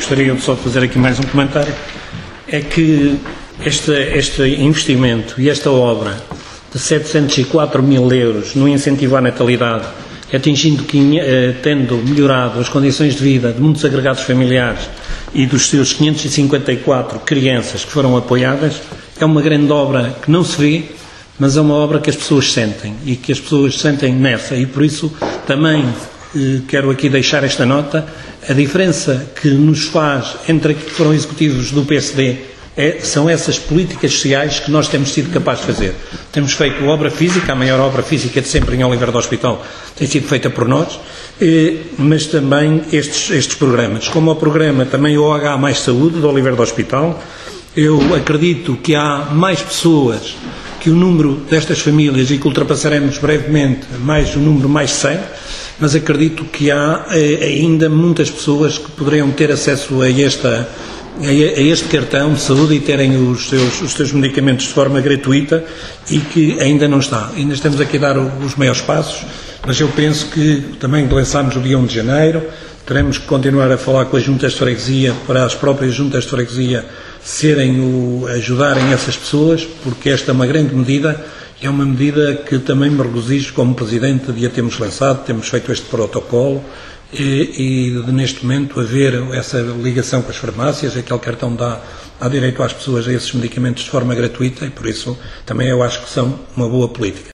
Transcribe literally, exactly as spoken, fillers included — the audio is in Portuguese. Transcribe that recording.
gostaria só de fazer aqui mais um comentário, é que este, este investimento e esta obra de setecentos e quatro mil euros no incentivo à natalidade, atingindo, tendo melhorado as condições de vida de muitos agregados familiares e dos seus quinhentas e cinquenta e quatro crianças que foram apoiadas, é uma grande obra que não se vê, mas é uma obra que as pessoas sentem e que as pessoas sentem nessa, e por isso também eh, quero aqui deixar esta nota. A diferença que nos faz entre aquilo que foram executivos do P S D é, são essas políticas sociais que nós temos sido capazes de fazer. Temos feito obra física, a maior obra física de sempre em Oliveira do Hospital tem sido feita por nós, eh, mas também estes, estes programas, como o programa também O H Mais Saúde de Oliveira do Hospital. Eu acredito que há mais pessoas que o número destas famílias e que ultrapassaremos brevemente mais o número mais cem, mas acredito que há eh, ainda muitas pessoas que poderiam ter acesso a, esta, a este cartão de saúde e terem os seus, os seus medicamentos de forma gratuita e que ainda não está. Ainda estamos aqui a dar os maiores passos, mas eu penso que também lançámos o dia um de janeiro, teremos que continuar a falar com as juntas de freguesia para as próprias juntas de freguesia serem o, ajudarem essas pessoas, porque esta é uma grande medida e é uma medida que também me regozijo como Presidente de a termos lançado, temos feito este protocolo e, e de, neste momento haver essa ligação com as farmácias, aquele cartão dá, dá direito às pessoas a esses medicamentos de forma gratuita e por isso também eu acho que são uma boa política.